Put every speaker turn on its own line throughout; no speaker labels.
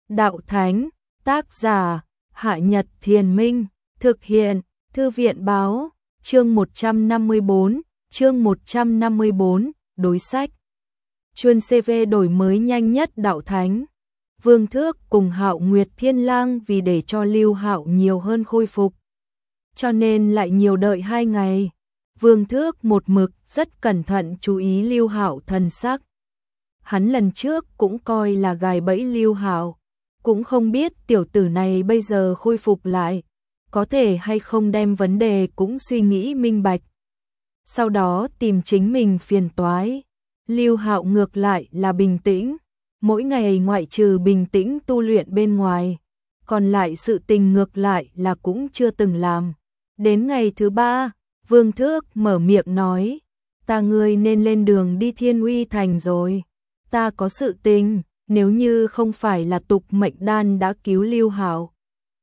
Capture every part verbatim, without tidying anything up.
Đạo Thánh, tác giả, Hạ Nhật Thiền Minh, thực hiện, Thư viện báo, chương một trăm năm mươi bốn, chương một trăm năm mươi bốn, đối sách. Chuyên xê vê đổi mới nhanh nhất Đạo Thánh. Vương Thước cùng Hạo Nguyệt Thiên Lang vì để cho Lưu Hạo nhiều hơn khôi phục, cho nên lại nhiều đợi hai ngày. Vương Thước một mực rất cẩn thận chú ý Lưu Hạo thần sắc. Hắn lần trước cũng coi là gài bẫy Lưu Hạo, cũng không biết tiểu tử này bây giờ khôi phục lại, có thể hay không đem vấn đề cũng suy nghĩ minh bạch. Sau đó tìm chính mình phiền toái. Lưu Hạo ngược lại là bình tĩnh, mỗi ngày ngoại trừ bình tĩnh tu luyện bên ngoài, còn lại sự tình ngược lại là cũng chưa từng làm. Đến ngày thứ ba, Vương Thước mở miệng nói, ta ngươi nên lên đường đi Thiên Uy Thành rồi, ta có sự tình, nếu như không phải là tục mệnh đan đã cứu Lưu Hạo,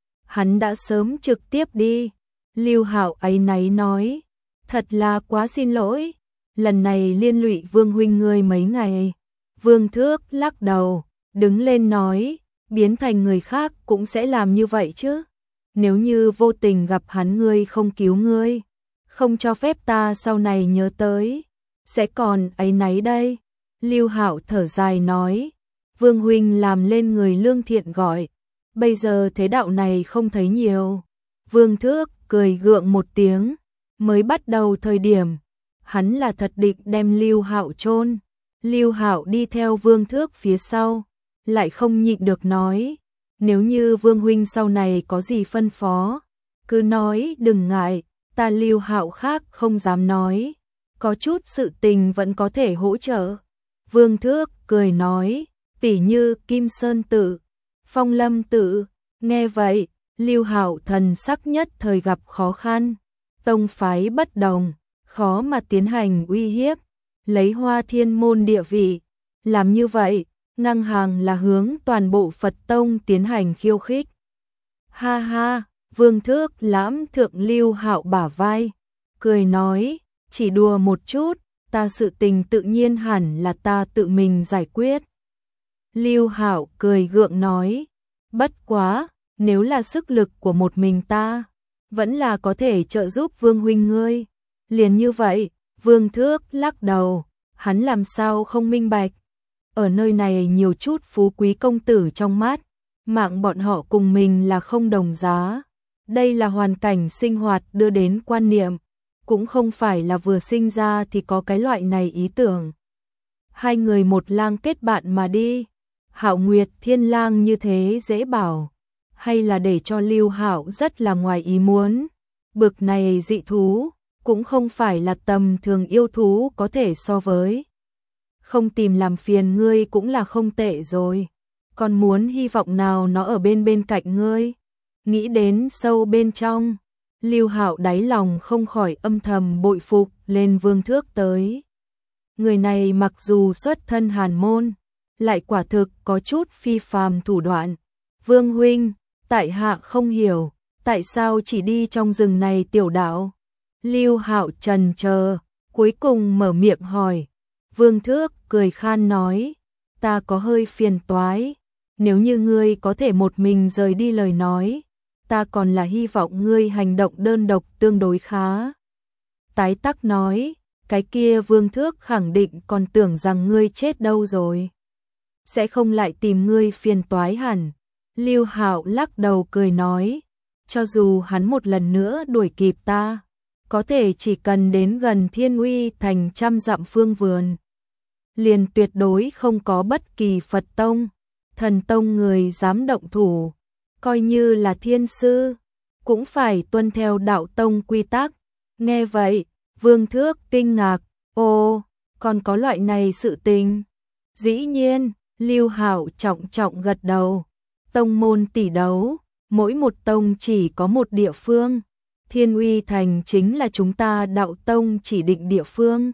hắn đã sớm trực tiếp đi. Lưu Hạo áy náy nói, thật là quá xin lỗi, lần này liên lụy Vương huynh ngươi mấy ngày. Vương Thước lắc đầu, đứng lên nói, biến thành người khác cũng sẽ làm như vậy chứ. Nếu như vô tình gặp hắn ngươi không cứu ngươi, không cho phép ta sau này nhớ tới, sẽ còn áy náy đây. Lưu Hạo thở dài nói, Vương huynh làm lên người lương thiện gọi, bây giờ thế đạo này không thấy nhiều. Vương Thước cười gượng một tiếng, mới bắt đầu thời điểm, hắn là thật định đem Lưu Hạo chôn. Lưu Hạo đi theo Vương Thước phía sau, lại không nhịn được nói, nếu như Vương huynh sau này có gì phân phó, cứ nói đừng ngại, ta Lưu Hạo khác không dám nói, có chút sự tình vẫn có thể hỗ trợ. Vương Thước cười nói, tỉ như Kim Sơn Tự, Phong Lâm Tự. Nghe vậy, Lưu Hạo thần sắc nhất thời gặp khó khăn, tông phái bất đồng, khó mà tiến hành uy hiếp, lấy Hoa Thiên môn địa vị, làm như vậy, ngang hàng là hướng toàn bộ Phật tông tiến hành khiêu khích. Ha ha, Vương Thước lãm thượng Lưu Hạo bả vai, cười nói, chỉ đùa một chút, ta sự tình tự nhiên hẳn là ta tự mình giải quyết. Lưu Hạo cười gượng nói, bất quá, nếu là sức lực của một mình ta, vẫn là có thể trợ giúp Vương huynh ngươi. Liền như vậy, Vương Thước lắc đầu, hắn làm sao không minh bạch. Ở nơi này nhiều chút phú quý công tử trong mắt, mạng bọn họ cùng mình là không đồng giá. Đây là hoàn cảnh sinh hoạt đưa đến quan niệm, cũng không phải là vừa sinh ra thì có cái loại này ý tưởng. Hai người một lang kết bạn mà đi, Hạo Nguyệt Thiên Lang như thế dễ bảo, hay là để cho Lưu Hạo rất là ngoài ý muốn. Bực này dị thú, cũng không phải là tầm thường yêu thú có thể so với. Không tìm làm phiền ngươi cũng là không tệ rồi, còn muốn hy vọng nào nó ở bên bên cạnh ngươi. Nghĩ đến sâu bên trong, Lưu Hạo đáy lòng không khỏi âm thầm bội phục lên Vương Thước tới. Người này mặc dù xuất thân hàn môn, lại quả thực có chút phi phàm thủ đoạn. Vương huynh, tại hạ không hiểu, tại sao chỉ đi trong rừng này tiểu đạo? Lưu Hạo trần chờ, cuối cùng mở miệng hỏi. Vương Thước cười khan nói, ta có hơi phiền toái, nếu như ngươi có thể một mình rời đi lời nói, ta còn là hy vọng ngươi hành động đơn độc tương đối khá. Tái tắc nói, cái kia Vương Thước khẳng định còn tưởng rằng ngươi chết đâu rồi, sẽ không lại tìm ngươi phiền toái hẳn. Lưu Hạo lắc đầu cười nói, cho dù hắn một lần nữa đuổi kịp ta, có thể chỉ cần đến gần Thiên Uy Thành trăm dặm phương vườn, liền tuyệt đối không có bất kỳ Phật tông, thần tông người dám động thủ, coi như là thiên sư, cũng phải tuân theo đạo tông quy tắc. Nghe vậy, Vương Thước kinh ngạc, ồ, còn có loại này sự tình. Dĩ nhiên, Lưu Hạo trọng trọng gật đầu, tông môn tỷ đấu, mỗi một tông chỉ có một địa phương, Thiên Uy Thành chính là chúng ta đạo tông chỉ định địa phương.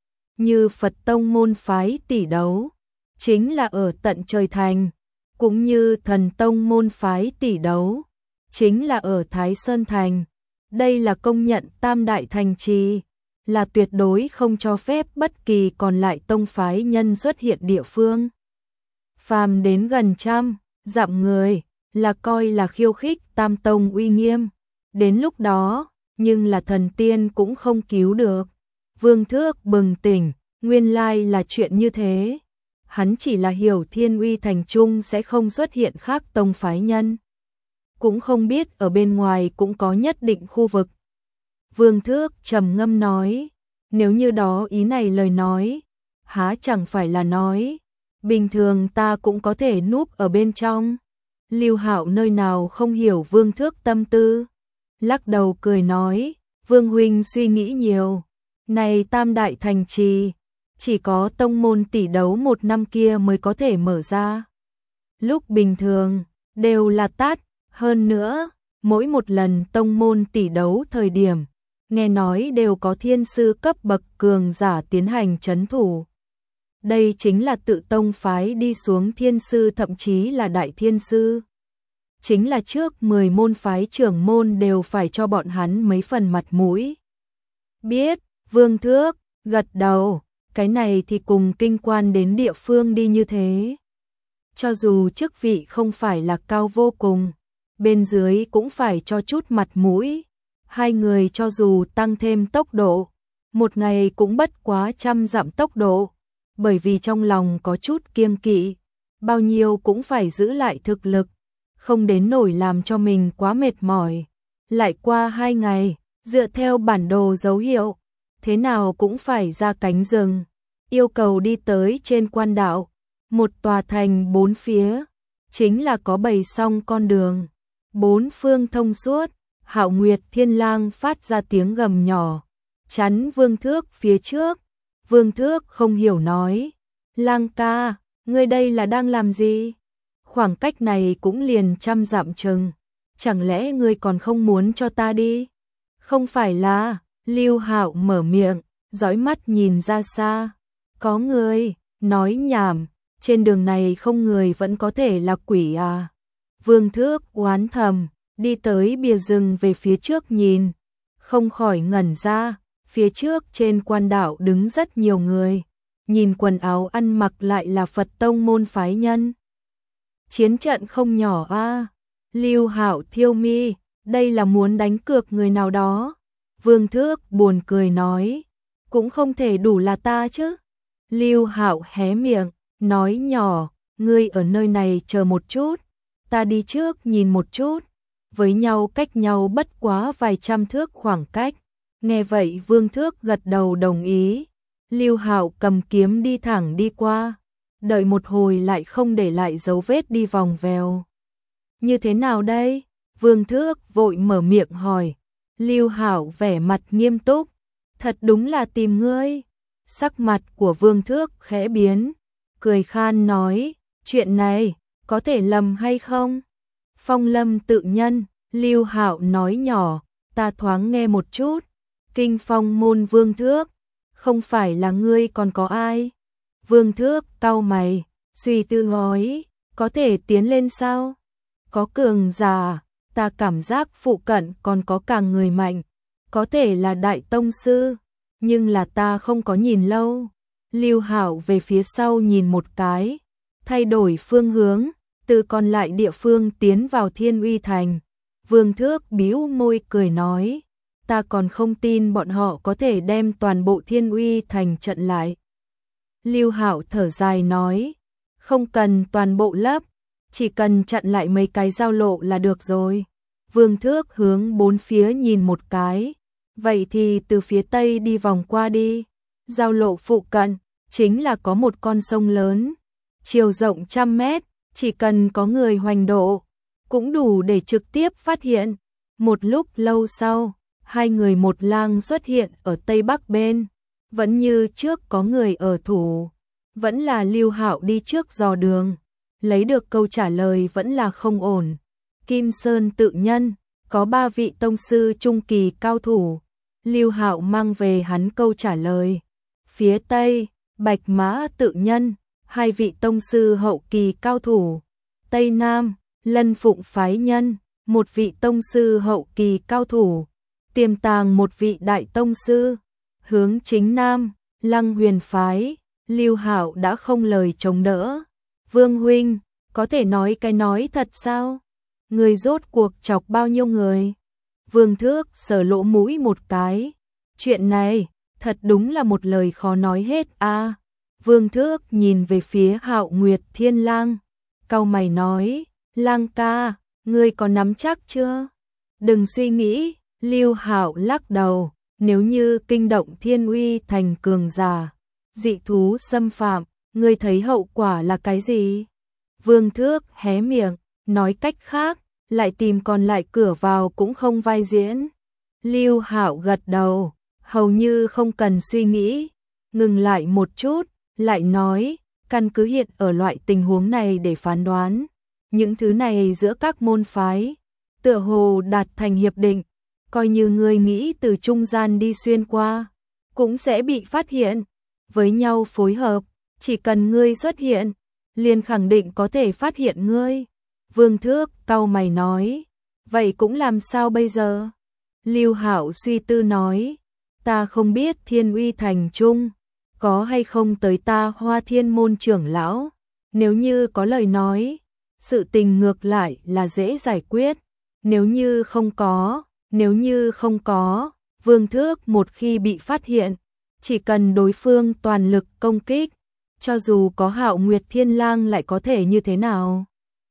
Như Phật tông môn phái tỷ đấu, chính là ở tận trời thành, cũng như thần tông môn phái tỷ đấu, chính là ở Thái Sơn Thành. Đây là công nhận tam đại thành trì, là tuyệt đối không cho phép bất kỳ còn lại tông phái nhân xuất hiện địa phương. Phàm đến gần trăm, dặm người, là coi là khiêu khích Tam Tông uy nghiêm. Đến lúc đó, nhưng là thần tiên cũng không cứu được. Vương Thước bừng tỉnh, nguyên lai là chuyện như thế. Hắn chỉ là hiểu Thiên Uy Thành Trung sẽ không xuất hiện khác tông phái nhân. Cũng không biết ở bên ngoài cũng có nhất định khu vực. Vương Thước trầm ngâm nói, nếu như đó ý này lời nói, há chẳng phải là nói, bình thường ta cũng có thể núp ở bên trong. Lưu Hạo nơi nào không hiểu Vương Thước tâm tư, lắc đầu cười nói, Vương huynh suy nghĩ nhiều, này tam đại thành trì, chỉ có tông môn tỷ đấu một năm kia mới có thể mở ra. Lúc bình thường, đều là tát, hơn nữa, mỗi một lần tông môn tỷ đấu thời điểm, nghe nói đều có thiên sư cấp bậc cường giả tiến hành trấn thủ. Đây chính là tự tông phái đi xuống thiên sư, thậm chí là đại thiên sư. Chính là trước mười môn phái trưởng môn đều phải cho bọn hắn mấy phần mặt mũi. Biết, Vương Thước, gật đầu, cái này thì cùng kinh quan đến địa phương đi như thế. Cho dù chức vị không phải là cao vô cùng, bên dưới cũng phải cho chút mặt mũi. Hai người cho dù tăng thêm tốc độ, một ngày cũng bất quá trăm dặm tốc độ, bởi vì trong lòng có chút kiêng kỵ, bao nhiêu cũng phải giữ lại thực lực, không đến nổi làm cho mình quá mệt mỏi. Lại qua hai ngày, dựa theo bản đồ dấu hiệu, thế nào cũng phải ra cánh rừng, yêu cầu đi tới trên quan đạo, một tòa thành bốn phía, chính là có bày xong con đường, bốn phương thông suốt. Hạo Nguyệt Thiên Lang phát ra tiếng gầm nhỏ, chắn Vương Thước phía trước. Vương Thước không hiểu nói, Lang ca, ngươi đây là đang làm gì? Khoảng cách này cũng liền trăm dặm chừng, chẳng lẽ ngươi còn không muốn cho ta đi? Không phải là, Lưu Hạo mở miệng, dõi mắt nhìn ra xa, có người, nói nhảm, trên đường này không người vẫn có thể là quỷ à? Vương Thước oán thầm, đi tới bìa rừng về phía trước nhìn, không khỏi ngẩn ra, phía trước trên quan đạo đứng rất nhiều người, nhìn quần áo ăn mặc lại là Phật tông môn phái nhân. Chiến trận không nhỏ a. À. Lưu Hạo thiêu mi, đây là muốn đánh cược người nào đó. Vương Thước buồn cười nói, cũng không thể đủ là ta chứ. Lưu Hạo hé miệng, nói nhỏ, ngươi ở nơi này chờ một chút, ta đi trước nhìn một chút. Với nhau cách nhau bất quá vài trăm thước khoảng cách. Nghe vậy Vương Thước gật đầu đồng ý. Lưu Hạo cầm kiếm đi thẳng đi qua, đợi một hồi lại không để lại dấu vết đi vòng vèo. Như thế nào đây? Vương Thước vội mở miệng hỏi. Lưu Hạo vẻ mặt nghiêm túc, thật đúng là tìm ngươi. Sắc mặt của Vương Thước khẽ biến, cười khan nói, chuyện này có thể lầm hay không? Phong Lâm tự nhân, Lưu Hạo nói nhỏ, ta thoáng nghe một chút. Kinh Phong môn Vương Thước, không phải là ngươi còn có ai? Vương Thước cau mày, suy tư nói, có thể tiến lên sao? Có cường giả, ta cảm giác phụ cận còn có càng người mạnh, có thể là đại tông sư, nhưng là ta không có nhìn lâu. Lưu Hạo về phía sau nhìn một cái, thay đổi phương hướng, từ còn lại địa phương tiến vào Thiên Uy Thành. Vương Thước bĩu môi cười nói, ta còn không tin bọn họ có thể đem toàn bộ Thiên Uy Thành trận lại. Lưu Hạo thở dài nói, không cần toàn bộ lấp, chỉ cần chặn lại mấy cái giao lộ là được rồi. Vương Thước hướng bốn phía nhìn một cái, vậy thì từ phía tây đi vòng qua đi. Giao lộ phụ cận chính là có một con sông lớn, chiều rộng trăm mét, chỉ cần có người hoành độ, cũng đủ để trực tiếp phát hiện. Một lúc lâu sau, hai người một lang xuất hiện ở tây bắc bên, vẫn như trước có người ở thủ, vẫn là Lưu Hạo đi trước dò đường, lấy được câu trả lời vẫn là không ổn. Kim Sơn tự nhân, có ba vị tông sư trung kỳ cao thủ, Lưu Hạo mang về hắn câu trả lời. Phía tây, Bạch Mã tự nhân, hai vị tông sư hậu kỳ cao thủ. Tây Nam, Lân Phụng phái nhân, một vị tông sư hậu kỳ cao thủ. Tiềm Tàng một vị đại tông sư. Hướng chính Nam, Lăng Huyền phái, Lưu Hạo đã không lời chống đỡ. Vương huynh, có thể nói cái nói thật sao? Người rốt cuộc chọc bao nhiêu người? Vương Thước sờ lỗ mũi một cái. Chuyện này, thật đúng là một lời khó nói hết a. À, Vương Thước nhìn về phía Hạo Nguyệt Thiên Lang, cau mày nói, Lang ca, ngươi có nắm chắc chưa? Đừng suy nghĩ, Lưu Hạo lắc đầu, nếu như kinh động Thiên Uy thành cường giả, dị thú xâm phạm, ngươi thấy hậu quả là cái gì? Vương Thước hé miệng, nói cách khác, lại tìm còn lại cửa vào cũng không vai diễn. Lưu Hạo gật đầu, hầu như không cần suy nghĩ, ngừng lại một chút, lại nói, căn cứ hiện ở loại tình huống này để phán đoán, những thứ này giữa các môn phái, tựa hồ đạt thành hiệp định, coi như ngươi nghĩ từ trung gian đi xuyên qua, cũng sẽ bị phát hiện, với nhau phối hợp, chỉ cần ngươi xuất hiện, liền khẳng định có thể phát hiện ngươi. Vương Thước cau mày nói, vậy cũng làm sao bây giờ? Lưu Hạo suy tư nói, ta không biết Thiên Uy thành trung có hay không tới ta Hoa Thiên môn trưởng lão, nếu như có lời nói, sự tình ngược lại là dễ giải quyết, nếu như không có, nếu như không có, Vương Thước một khi bị phát hiện, chỉ cần đối phương toàn lực công kích, cho dù có Hạo Nguyệt Thiên Lang lại có thể như thế nào?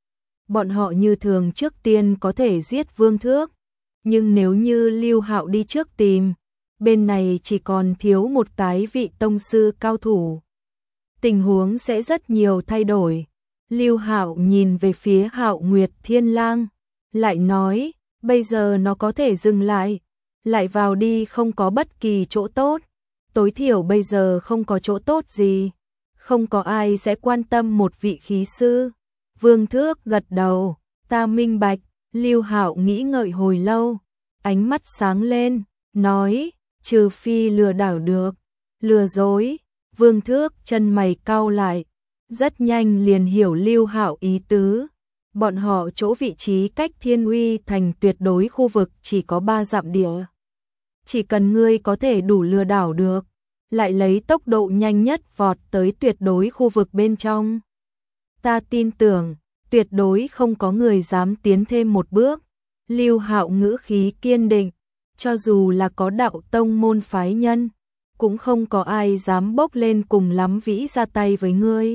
Bọn họ như thường trước tiên có thể giết Vương Thước, nhưng nếu như Lưu Hạo đi trước tìm, bên này chỉ còn thiếu một cái vị tông sư cao thủ. Tình huống sẽ rất nhiều thay đổi. Lưu Hạo nhìn về phía Hạo Nguyệt Thiên Lang, lại nói, bây giờ nó có thể dừng lại, lại vào đi không có bất kỳ chỗ tốt, tối thiểu bây giờ không có chỗ tốt gì, không có ai sẽ quan tâm một vị khí sư. Vương Thước gật đầu, ta minh bạch. Lưu Hạo nghĩ ngợi hồi lâu, ánh mắt sáng lên, nói, trừ phi lừa đảo được, lừa dối. Vương Thước chân mày cau lại, rất nhanh liền hiểu Lưu Hạo ý tứ. Bọn họ chỗ vị trí cách Thiên Uy thành tuyệt đối khu vực chỉ có ba dặm địa. Chỉ cần ngươi có thể đủ lừa đảo được, lại lấy tốc độ nhanh nhất vọt tới tuyệt đối khu vực bên trong. Ta tin tưởng, tuyệt đối không có người dám tiến thêm một bước. Lưu Hạo ngữ khí kiên định, cho dù là có đạo tông môn phái nhân, cũng không có ai dám bốc lên cùng lắm vĩ ra tay với ngươi.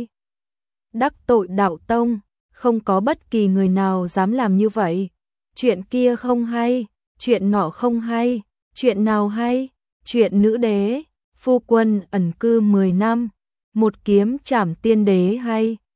Đắc tội đạo tông, không có bất kỳ người nào dám làm như vậy. Chuyện kia không hay, chuyện nọ không hay, chuyện nào hay, chuyện nữ đế, phu quân ẩn cư mười năm, một kiếm trảm tiên đế hay.